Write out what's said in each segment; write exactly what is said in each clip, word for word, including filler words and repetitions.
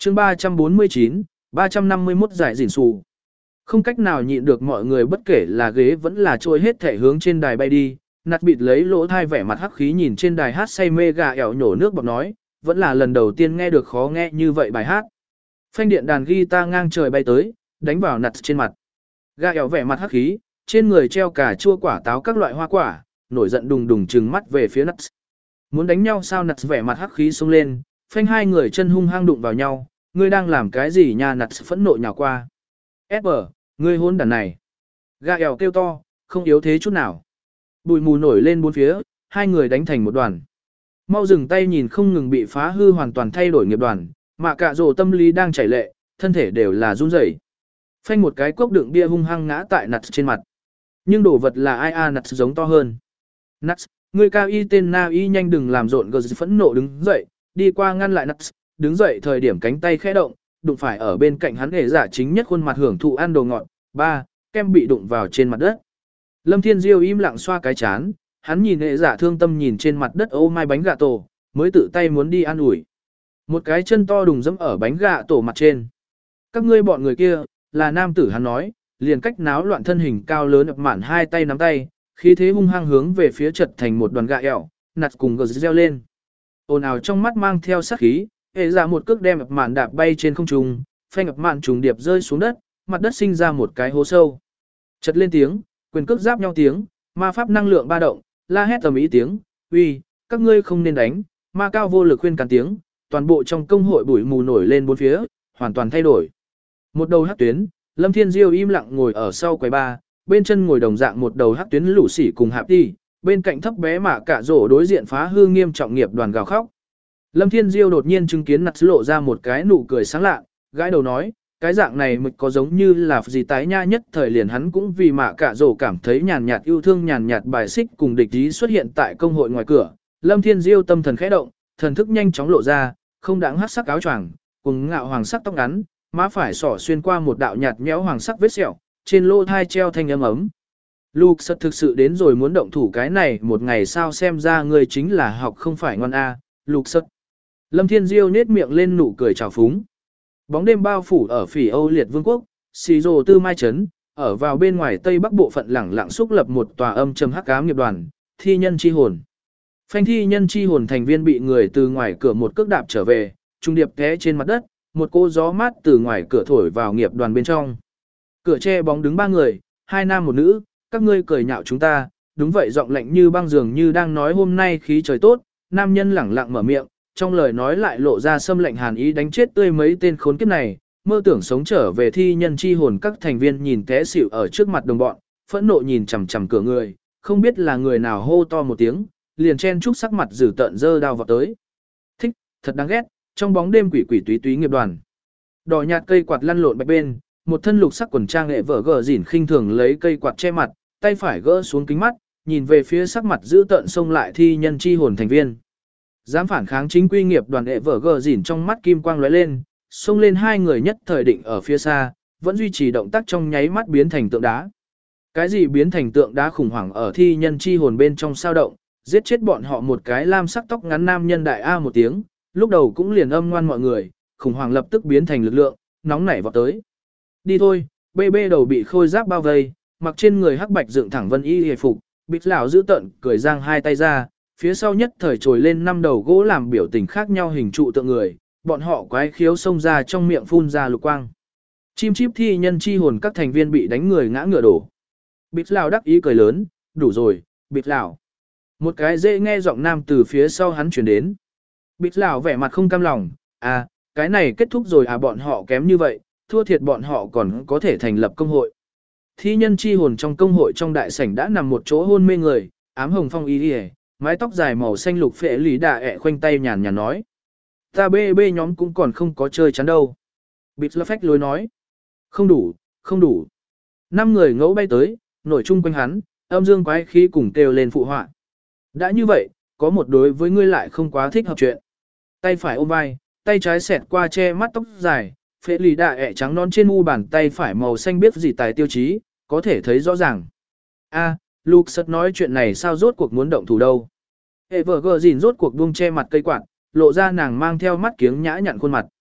chương ba trăm bốn mươi chín, ba trăm năm mươi mốt giải dỉn xù. Không cách nào nhịn được mọi người bất kể là ghế vẫn là trôi hết thể hướng trên đài bay đi, nạt bịt lấy lỗ thai vẻ mặt hắc khí nhìn trên đài hát say mê gà ẻo nhổ nước bọt nói, vẫn là lần đầu tiên nghe được khó nghe như vậy bài hát. Phanh điện đàn guitar ngang trời bay tới, đánh vào nạt trên mặt. Gà ẻo vẻ mặt hắc khí, trên người treo cà chua quả táo các loại hoa quả, nổi giận đùng đùng trừng mắt về phía nạt. Muốn đánh nhau sao? Nạt vẻ mặt hắc khí xông lên, phanh hai người chân hung hăng đụng vào nhau, ngươi đang làm cái gì nha? Nạt phẫn nộ nhào qua. ép bờ, ngươi hôn đàn này. Gà ẻo kêu to, không yếu thế chút nào. Bụi mù nổi lên bốn phía, hai người đánh thành một đoàn. Mau dừng tay nhìn không ngừng bị phá hư hoàn toàn thay đổi nghiệp đoàn, mà cả rồ tâm lý đang chảy lệ, thân thể đều là run rẩy. Phanh một cái cốc đựng bia hung hăng ngã tại nạt trên mặt. Nhưng đồ vật là ai a? Nạt giống to hơn. Nạt, người cao y tên na y nhanh đừng làm rộn. Gờ phẫn nộ đứng dậy, đi qua ngăn lại nạt, đứng dậy thời điểm cánh tay khẽ động, đụng phải ở bên cạnh hắn hề giả chính nhất khuôn mặt hưởng thụ ăn đồ ngọt. Ba, kem bị đụng vào trên mặt đất. Lâm Thiên Diêu im lặng xoa cái chán, hắn nhìn hệ giả thương tâm nhìn trên mặt đất ô mai bánh gà tổ, mới tự tay muốn đi ăn ủi. Một cái chân to đùng dẫm ở bánh gà tổ mặt trên. Các ngươi bọn người kia, là nam tử hắn nói, liền cách náo loạn thân hình cao lớn ập mạn hai tay nắm tay, khí thế hung hăng hướng về phía chật thành một đoàn gà ẻo, nạt cùng gờ reo lên. Ồn ào trong mắt mang theo sát khí, hệ giả một cước đem ập mạn đạp bay trên không trung, phanh ập mạn trùng điệp rơi xuống đất, mặt đất sinh ra một cái hố sâu. Chật lên tiếng, quyền cước giáp nhau tiếng, ma pháp năng lượng ba động, la hét tầm ý tiếng, uy, các ngươi không nên đánh, ma cao vô lực khuyên can tiếng, toàn bộ trong công hội bụi mù nổi lên bốn phía, hoàn toàn thay đổi. Một đầu hắc tuyến, Lâm Thiên Diêu im lặng ngồi ở sau quầy ba, bên chân ngồi đồng dạng một đầu hắc tuyến lũ sỉ cùng hạp đi, bên cạnh thấp bé mà cả rổ đối diện phá hư nghiêm trọng nghiệp đoàn gào khóc. Lâm Thiên Diêu đột nhiên chứng kiến nặt lộ ra một cái nụ cười sáng lạ, gãi đầu nói, cái dạng này mực có giống như là gì tái nha. Nhất thời liền hắn cũng vì mạ cả rổ cảm thấy nhàn nhạt yêu thương nhàn nhạt bài xích cùng địch ý xuất hiện tại công hội ngoài cửa. Lâm Thiên Diêu tâm thần khẽ động, thần thức nhanh chóng lộ ra, không đáng hắc sắc áo choàng, cùng ngạo hoàng sắc tóc ngắn, má phải xỏ xuyên qua một đạo nhạt nhẽo hoàng sắc vết sẹo, trên lỗ thai treo thanh âm ấm. Luke sật thực sự đến rồi muốn động thủ cái này một ngày sao? Xem ra người chính là học không phải ngon a, Luke sật. Lâm Thiên Diêu nết miệng lên nụ cười trào phúng. Bóng đêm bao phủ ở phỉ Âu Liệt Vương quốc, xì rồ tư mai trấn, ở vào bên ngoài tây bắc bộ phận lẳng lặng xúc lập một tòa âm trầm hắc ám nghiệp đoàn, thi nhân chi hồn. Phanh thi nhân chi hồn thành viên bị người từ ngoài cửa một cước đạp trở về, trung điệp té trên mặt đất, một cô gió mát từ ngoài cửa thổi vào nghiệp đoàn bên trong. Cửa che bóng đứng ba người, hai nam một nữ, các ngươi cười nhạo chúng ta, đúng vậy, giọng lạnh như băng dường như đang nói hôm nay khí trời tốt, nam nhân lẳng lặng mở miệng, trong lời nói lại lộ ra xâm lạnh hàn ý đánh chết tươi mấy tên khốn kiếp này, mơ tưởng sống trở về thi nhân chi hồn. Các thành viên nhìn té xỉu ở trước mặt đồng bọn, phẫn nộ nhìn chằm chằm cửa người, không biết là người nào hô to một tiếng, liền chen chúc sắc mặt dữ tợn giơ đao vào tới. Thích, thật đáng ghét, trong bóng đêm quỷ quỷ túy túy nghiệp đoàn. Đỏ nhạt cây quạt lăn lộn bạch bên, một thân lục sắc quần trang nghệ vở gờ dỉn khinh thường lấy cây quạt che mặt, tay phải gỡ xuống kính mắt, nhìn về phía sắc mặt dữ tợn xông lại thi nhân chi hồn thành viên. Dám phản kháng chính quy nghiệp đoàn hệ vở gờ dỉn trong mắt kim quang lóe lên, xông lên hai người nhất thời định ở phía xa, vẫn duy trì động tác trong nháy mắt biến thành tượng đá. Cái gì biến thành tượng đá? Khủng hoảng ở thi nhân chi hồn bên trong sao động, giết chết bọn họ một cái lam sắc tóc ngắn nam nhân đại a một tiếng, lúc đầu cũng liền âm ngoan mọi người, khủng hoảng lập tức biến thành lực lượng, nóng nảy vọt tới. Đi thôi, bê bê đầu bị khôi giáp bao vây, mặc trên người hắc bạch dựng thẳng vân y hề phục, bịt lão giữ tận cười giang hai tay ra. Phía sau nhất thời trồi lên năm đầu gỗ làm biểu tình khác nhau hình trụ tượng người, bọn họ quái khiếu xông ra trong miệng phun ra lục quang. Chim chíp thi nhân chi hồn các thành viên bị đánh người ngã ngựa đổ. Bịt lão đắc ý cười lớn, đủ rồi, bịt lão. Một cái dễ nghe giọng nam từ phía sau hắn chuyển đến. Bịt lão vẻ mặt không cam lòng, à, cái này kết thúc rồi à? Bọn họ kém như vậy, thua thiệt bọn họ còn có thể thành lập công hội. Thi nhân chi hồn trong công hội trong đại sảnh đã nằm một chỗ hôn mê người, ám hồng phong y đi, mái tóc dài màu xanh lục phệ lý đà ẹ khoanh tay nhàn nhàn nói. Ta bê bê nhóm cũng còn không có chơi chán đâu. Bịt phách lối nói. Không đủ, không đủ. Năm người ngẫu bay tới, nổi chung quanh hắn, âm dương quái khí cùng kêu lên phụ họa. Đã như vậy, có một đối với ngươi lại không quá thích hợp chuyện. Tay phải ôm vai, tay trái xẹt qua che mắt tóc dài, phệ lý đà ẹ trắng non trên mu bàn tay phải màu xanh biết gì tài tiêu chí, có thể thấy rõ ràng. A, Luke sật nói chuyện này sao rốt cuộc muốn động thủ đâu. Evergirl rốt cuộc buông che mặt cây quạt, lộ ra nàng mang theo mắt kiếng nhã nhặn khuôn mặt.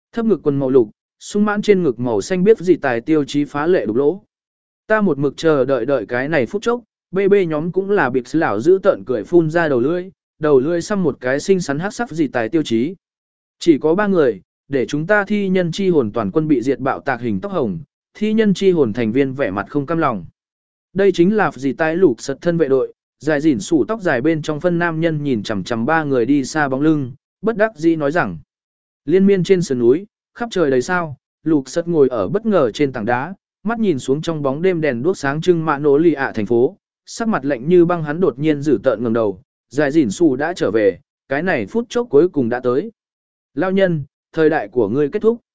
Thấp ngực quần màu lục, sung mãn trên ngực màu xanh biết gì tài tiêu chí phá lệ đục lỗ. Ta một mực chờ đợi đợi cái này phút chốc, bê bê nhóm cũng là bịp lão giữ tợn cười phun ra đầu lưỡi, đầu lưỡi xăm một cái xinh xắn hắc sắc gì tài tiêu chí. Chỉ có ba người, để chúng ta thi nhân chi hồn toàn quân bị diệt bạo tạc hình tóc hồng, thi nhân chi hồn thành viên vẻ mặt không cam lòng. Đây chính là gì tài lục sật thân vệ đội, dài dỉn sủ tóc dài bên trong phân nam nhân nhìn chằm chằm ba người đi xa bóng lưng, bất đắc dĩ nói rằng. Liên miên trên sườn núi, khắp trời đầy sao, lục sật ngồi ở bất ngờ trên tảng đá, mắt nhìn xuống trong bóng đêm đèn đuốc sáng trưng mạ nổ lì ạ thành phố, sắc mặt lạnh như băng hắn đột nhiên dữ tợn ngẩng đầu, dài dỉn sủ đã trở về, cái này phút chốc cuối cùng đã tới. Lao nhân, thời đại của ngươi kết thúc.